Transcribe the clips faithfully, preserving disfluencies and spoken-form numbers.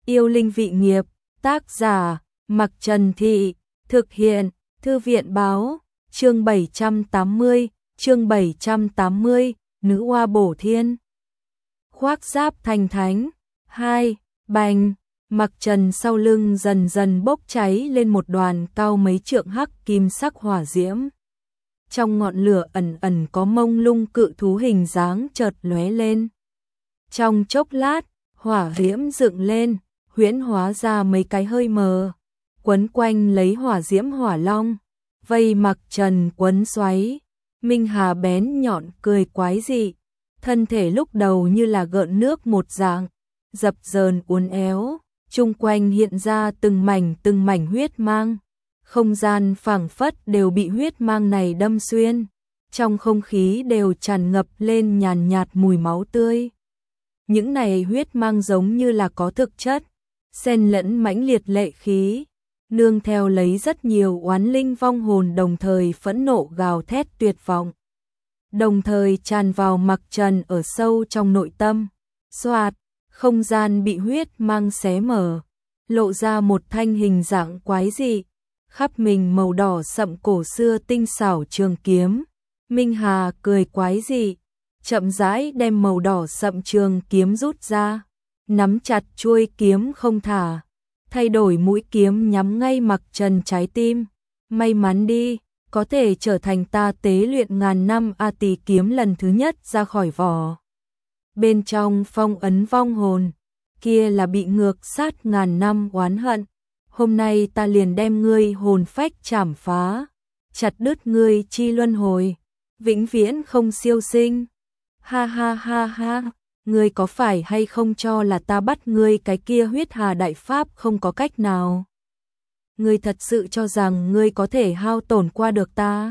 Yêu linh vị nghiệp, tác giả, Mặc Trần Thị, thực hiện, Thư viện báo, chương bảy trăm tám mươi, chương bảy trăm tám mươi, nữ oa bổ thiên. Khoác giáp thành thánh, hai, bành, Mặc Trần sau lưng dần dần bốc cháy lên một đoàn cao mấy trượng hắc kim sắc hỏa diễm. Trong ngọn lửa ẩn ẩn có mông lung cự thú hình dáng chợt lóe lên. Trong chốc lát, hỏa diễm dựng lên, huyễn hóa ra mấy cái hơi mờ, quấn quanh lấy hỏa diễm hỏa long, vây Mặc Trần quấn xoáy. Minh Hà bén nhọn cười quái dị, thân thể lúc đầu như là gợn nước một dạng, dập dờn uốn éo, chung quanh hiện ra từng mảnh từng mảnh huyết mang. Không gian phảng phất đều bị huyết mang này đâm xuyên, trong không khí đều tràn ngập lên nhàn nhạt mùi máu tươi. Những này huyết mang giống như là có thực chất, xen lẫn mãnh liệt lệ khí, nương theo lấy rất nhiều oán linh vong hồn đồng thời phẫn nộ gào thét tuyệt vọng. Đồng thời tràn vào Mặc Trần ở sâu trong nội tâm, xoạt, không gian bị huyết mang xé mở, lộ ra một thanh hình dạng quái dị, khắp mình màu đỏ sậm cổ xưa tinh xảo trường kiếm. Minh Hà cười quái dị, chậm rãi đem màu đỏ sậm trường kiếm rút ra, nắm chặt chuôi kiếm không thả, thay đổi mũi kiếm nhắm ngay Mặc Trần trái tim. May mắn đi, có thể trở thành ta tế luyện ngàn năm A Tỳ kiếm lần thứ nhất ra khỏi vỏ. Bên trong phong ấn vong hồn, kia là bị ngược sát ngàn năm oán hận. Hôm nay ta liền đem ngươi hồn phách chảm phá, chặt đứt ngươi chi luân hồi, vĩnh viễn không siêu sinh. Ha ha ha ha, ngươi có phải hay không cho là ta bắt ngươi cái kia huyết hà đại pháp không có cách nào? Ngươi thật sự cho rằng ngươi có thể hao tổn qua được ta?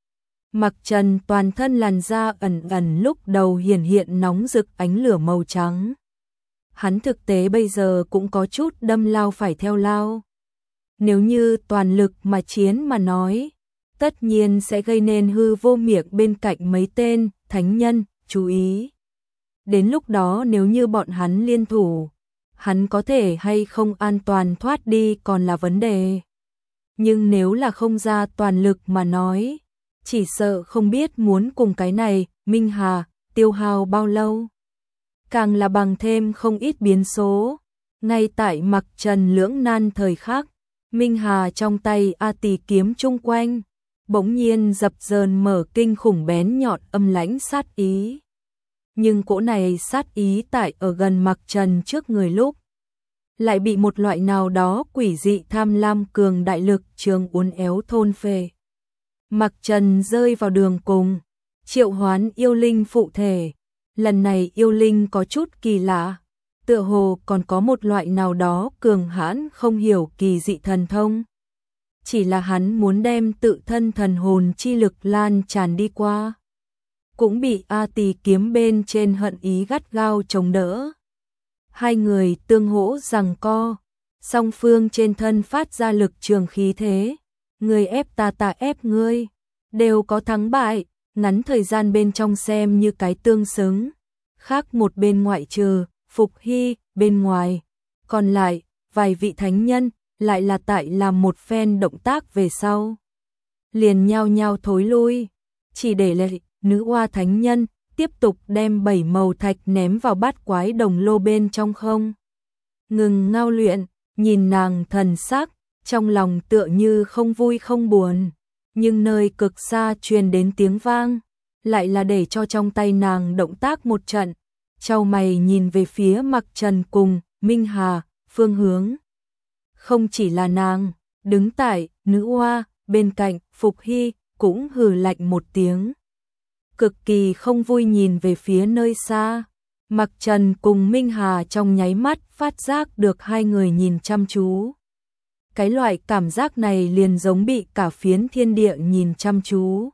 Mặc Trần toàn thân làn da ẩn ẩn lúc đầu hiển hiện nóng rực ánh lửa màu trắng. Hắn thực tế bây giờ cũng có chút đâm lao phải theo lao. Nếu như toàn lực mà chiến mà nói, tất nhiên sẽ gây nên hư vô miệng bên cạnh mấy tên thánh nhân, chú ý. Đến lúc đó nếu như bọn hắn liên thủ, hắn có thể hay không an toàn thoát đi còn là vấn đề. Nhưng nếu là không ra toàn lực mà nói, chỉ sợ không biết muốn cùng cái này, Minh Hà, tiêu hao bao lâu. Càng là bằng thêm không ít biến số. Ngay tại Mặc Trần lưỡng nan thời khắc, Minh Hà trong tay A Tỳ kiếm chung quanh, bỗng nhiên dập dờn mở kinh khủng bén nhọn âm lãnh sát ý. Nhưng cỗ này sát ý tại ở gần Mặc Trần trước người lúc, lại bị một loại nào đó quỷ dị tham lam cường đại lực trường uốn éo thôn phệ. Mặc Trần rơi vào đường cùng, triệu hoán yêu linh phụ thể. Lần này yêu linh có chút kỳ lạ, tựa hồ còn có một loại nào đó cường hãn không hiểu kỳ dị thần thông. Chỉ là hắn muốn đem tự thân thần hồn chi lực lan tràn đi qua, cũng bị A Tỳ kiếm bên trên hận ý gắt gao chống đỡ. Hai người tương hỗ giằng co, song phương trên thân phát ra lực trường khí thế, người ép ta ta ép ngươi, đều có thắng bại, ngắn thời gian bên trong xem như cái tương xứng. Khác một bên ngoại trừ Phục Hy bên ngoài, còn lại vài vị thánh nhân lại là tại làm một phen động tác về sau, liền nhao nhao thối lui, chỉ để lại nữ oa thánh nhân tiếp tục đem bảy màu thạch ném vào bát quái đồng lô bên trong không ngừng ngao luyện. Nhìn nàng thần sắc, trong lòng tựa như không vui không buồn, nhưng nơi cực xa truyền đến tiếng vang, lại là để cho trong tay nàng động tác một trận. Chau mày nhìn về phía Mặc Trần cùng Minh Hà phương hướng. Không chỉ là nàng, đứng tại nữ oa bên cạnh Phục Hy cũng hừ lạnh một tiếng, cực kỳ không vui nhìn về phía nơi xa. Mặc Trần cùng Minh Hà trong nháy mắt phát giác được hai người nhìn chăm chú. Cái loại cảm giác này liền giống bị cả phiến thiên địa nhìn chăm chú.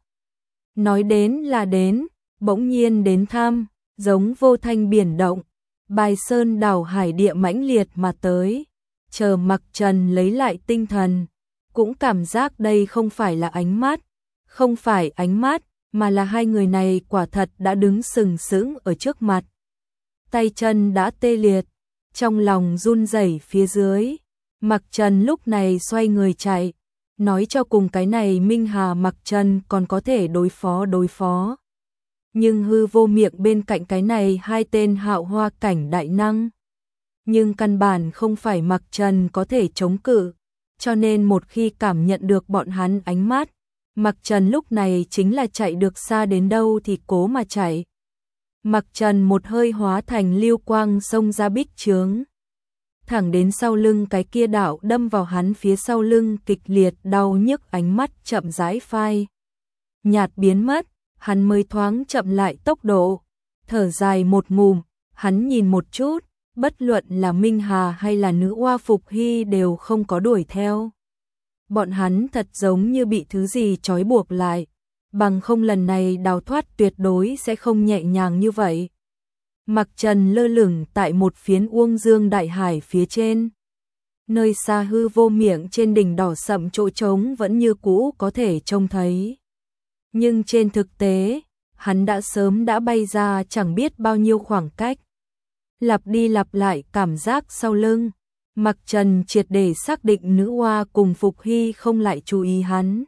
Nói đến là đến, bỗng nhiên đến thăm, giống vô thanh biển động, bài sơn đảo hải địa mãnh liệt mà tới. Chờ Mặc Trần lấy lại tinh thần, cũng cảm giác đây không phải là ánh mắt, không phải ánh mắt, mà là hai người này quả thật đã đứng sừng sững ở trước mặt. Tay chân đã tê liệt, trong lòng run rẩy phía dưới. Mặc Trần lúc này xoay người chạy, nói cho cùng cái này Minh Hà Mặc Trần còn có thể đối phó đối phó. Nhưng hư vô miệng bên cạnh cái này hai tên hạo hoa cảnh đại năng. Nhưng căn bản không phải Mặc Trần có thể chống cự, cho nên một khi cảm nhận được bọn hắn ánh mắt, Mặc Trần lúc này chính là chạy được xa đến đâu thì cố mà chạy. Mặc Trần một hơi hóa thành lưu quang xông ra bích chướng, thẳng đến sau lưng cái kia đạo đâm vào hắn phía sau lưng kịch liệt đau nhức, ánh mắt chậm rãi phai nhạt biến mất, hắn mới thoáng chậm lại tốc độ, thở dài một ngụm, hắn nhìn một chút, bất luận là Minh Hà hay là nữ oa Phục Hy đều không có đuổi theo. Bọn hắn thật giống như bị thứ gì trói buộc lại, bằng không lần này đào thoát tuyệt đối sẽ không nhẹ nhàng như vậy. Mặc Trần lơ lửng tại một phiến uông dương đại hải phía trên. Nơi xa hư vô miệng trên đỉnh đỏ sậm chỗ trống vẫn như cũ có thể trông thấy. Nhưng trên thực tế, hắn đã sớm đã bay ra chẳng biết bao nhiêu khoảng cách. Lặp đi lặp lại cảm giác sau lưng, Mặc Trần triệt để xác định nữ oa cùng Phục Hy không lại chú ý hắn.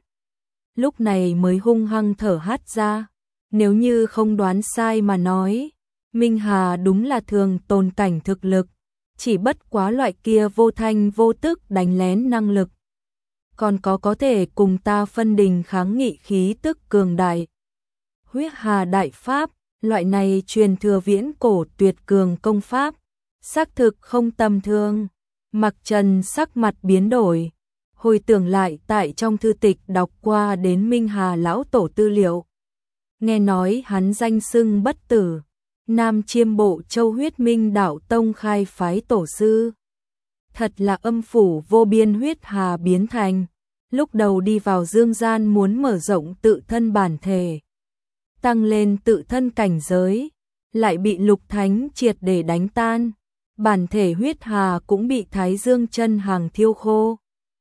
Lúc này mới hung hăng thở hắt ra, nếu như không đoán sai mà nói, Minh Hà đúng là thường tồn cảnh thực lực, chỉ bất quá loại kia vô thanh vô tức đánh lén năng lực. Còn có có thể cùng ta phân đình kháng nghị khí tức cường đại. Huyết Hà Đại Pháp, loại này truyền thừa viễn cổ tuyệt cường công pháp, xác thực không tầm thường. Mặc Trần sắc mặt biến đổi, hồi tưởng lại tại trong thư tịch đọc qua đến Minh Hà lão tổ tư liệu. Nghe nói hắn danh xưng bất tử, Nam Chiêm Bộ Châu Huyết Minh Đạo Tông khai phái tổ sư. Thật là âm phủ vô biên huyết hà biến thành, lúc đầu đi vào dương gian muốn mở rộng tự thân bản thể, tăng lên tự thân cảnh giới, lại bị Lục Thánh triệt để đánh tan, bản thể huyết hà cũng bị Thái Dương chân hàng thiêu khô.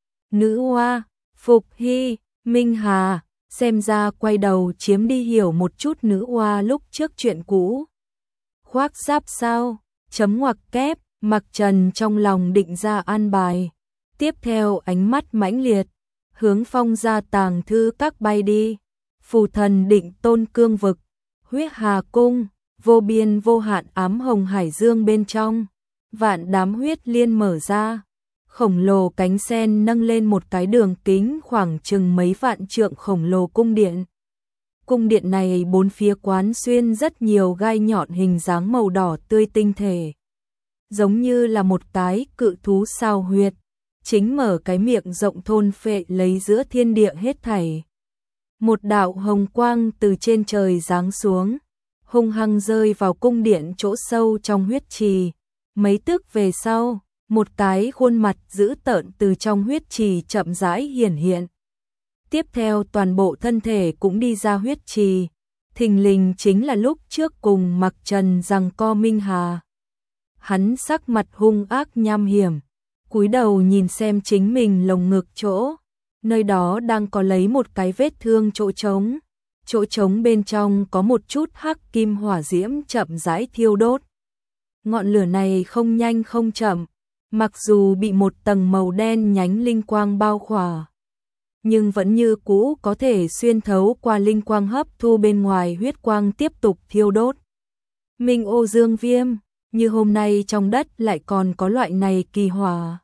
Nữ oa, Phục Hy, Minh Hà, xem ra quay đầu chiếm đi hiểu một chút nữ oa lúc trước chuyện cũ. Khoác giáp sao, chấm ngoặc kép, Mặc Trần trong lòng định ra an bài. Tiếp theo ánh mắt mãnh liệt, hướng Phong gia tàng thư các bay đi. Phù thần định tôn cương vực, huyết hà cung, vô biên vô hạn ám hồng hải dương bên trong. Vạn đám huyết liên mở ra, khổng lồ cánh sen nâng lên một cái đường kính khoảng chừng mấy vạn trượng khổng lồ cung điện. Cung điện này bốn phía quán xuyên rất nhiều gai nhọn hình dáng màu đỏ tươi tinh thể, giống như là một cái cự thú sao huyệt, chính mở cái miệng rộng thôn phệ lấy giữa thiên địa hết thảy. Một đạo hồng quang từ trên trời giáng xuống, hung hăng rơi vào cung điện chỗ sâu trong huyết trì. Mấy tức về sau, một cái khuôn mặt dữ tợn từ trong huyết trì chậm rãi hiển hiện. Tiếp theo toàn bộ thân thể cũng đi ra huyết trì, thình lình chính là lúc trước cùng Mặc Trần giằng co Minh Hà. Hắn sắc mặt hung ác nham hiểm, cúi đầu nhìn xem chính mình lồng ngực chỗ, nơi đó đang có lấy một cái vết thương chỗ trống, chỗ trống bên trong có một chút hắc kim hỏa diễm chậm rãi thiêu đốt. Ngọn lửa này không nhanh không chậm, mặc dù bị một tầng màu đen nhánh linh quang bao khỏa, nhưng vẫn như cũ có thể xuyên thấu qua linh quang hấp thu bên ngoài huyết quang tiếp tục thiêu đốt. Minh ô dương viêm, như hôm nay trong đất lại còn có loại này kỳ hỏa.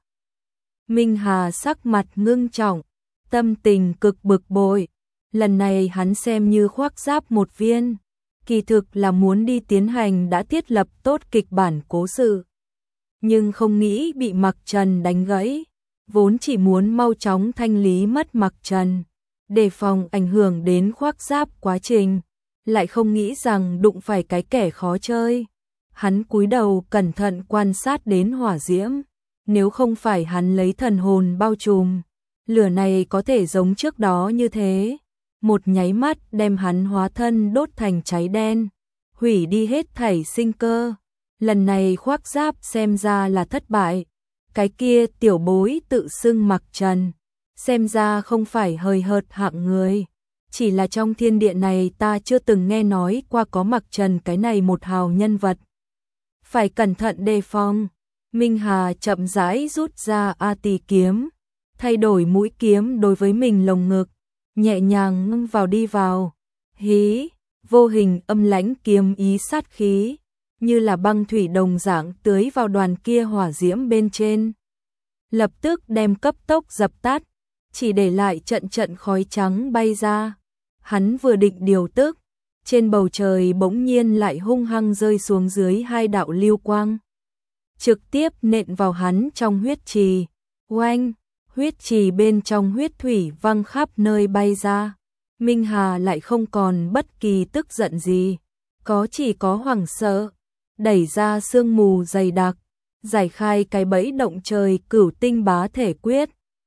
Minh Hà sắc mặt ngưng trọng, tâm tình cực bực bội, lần này hắn xem như khoác giáp một viên. Kỳ thực là muốn đi tiến hành đã thiết lập tốt kịch bản cố sự, nhưng không nghĩ bị Mặc Trần đánh gãy, vốn chỉ muốn mau chóng thanh lý mất Mặc Trần, đề phòng ảnh hưởng đến khoác giáp quá trình, lại không nghĩ rằng đụng phải cái kẻ khó chơi. Hắn cúi đầu cẩn thận quan sát đến hỏa diễm, nếu không phải hắn lấy thần hồn bao trùm, lửa này có thể giống trước đó như thế. Một nháy mắt đem hắn hóa thân đốt thành cháy đen, hủy đi hết thảy sinh cơ. Lần này khoác giáp xem ra là thất bại. Cái kia tiểu bối tự xưng Mặc Trần, xem ra không phải hời hợt hạng người. Chỉ là trong thiên địa này ta chưa từng nghe nói qua có Mặc Trần cái này một hào nhân vật. Phải cẩn thận đề phòng. Minh Hà chậm rãi rút ra A Tỳ kiếm, thay đổi mũi kiếm đối với mình lồng ngực, nhẹ nhàng ngâm vào đi vào. Hí, vô hình âm lãnh kiếm ý sát khí, như là băng thủy đồng dạng tưới vào đoàn kia hỏa diễm bên trên. Lập tức đem cấp tốc dập tắt, chỉ để lại trận trận khói trắng bay ra. Hắn vừa định điều tức, trên bầu trời bỗng nhiên lại hung hăng rơi xuống dưới hai đạo lưu quang, trực tiếp nện vào hắn trong huyết trì. Oanh, huyết trì bên trong huyết thủy văng khắp nơi bay ra. Minh Hà lại không còn bất kỳ tức giận gì, có chỉ có hoảng sợ, đẩy ra sương mù dày đặc, giải khai cái bẫy động trời cửu tinh bá thể quyết,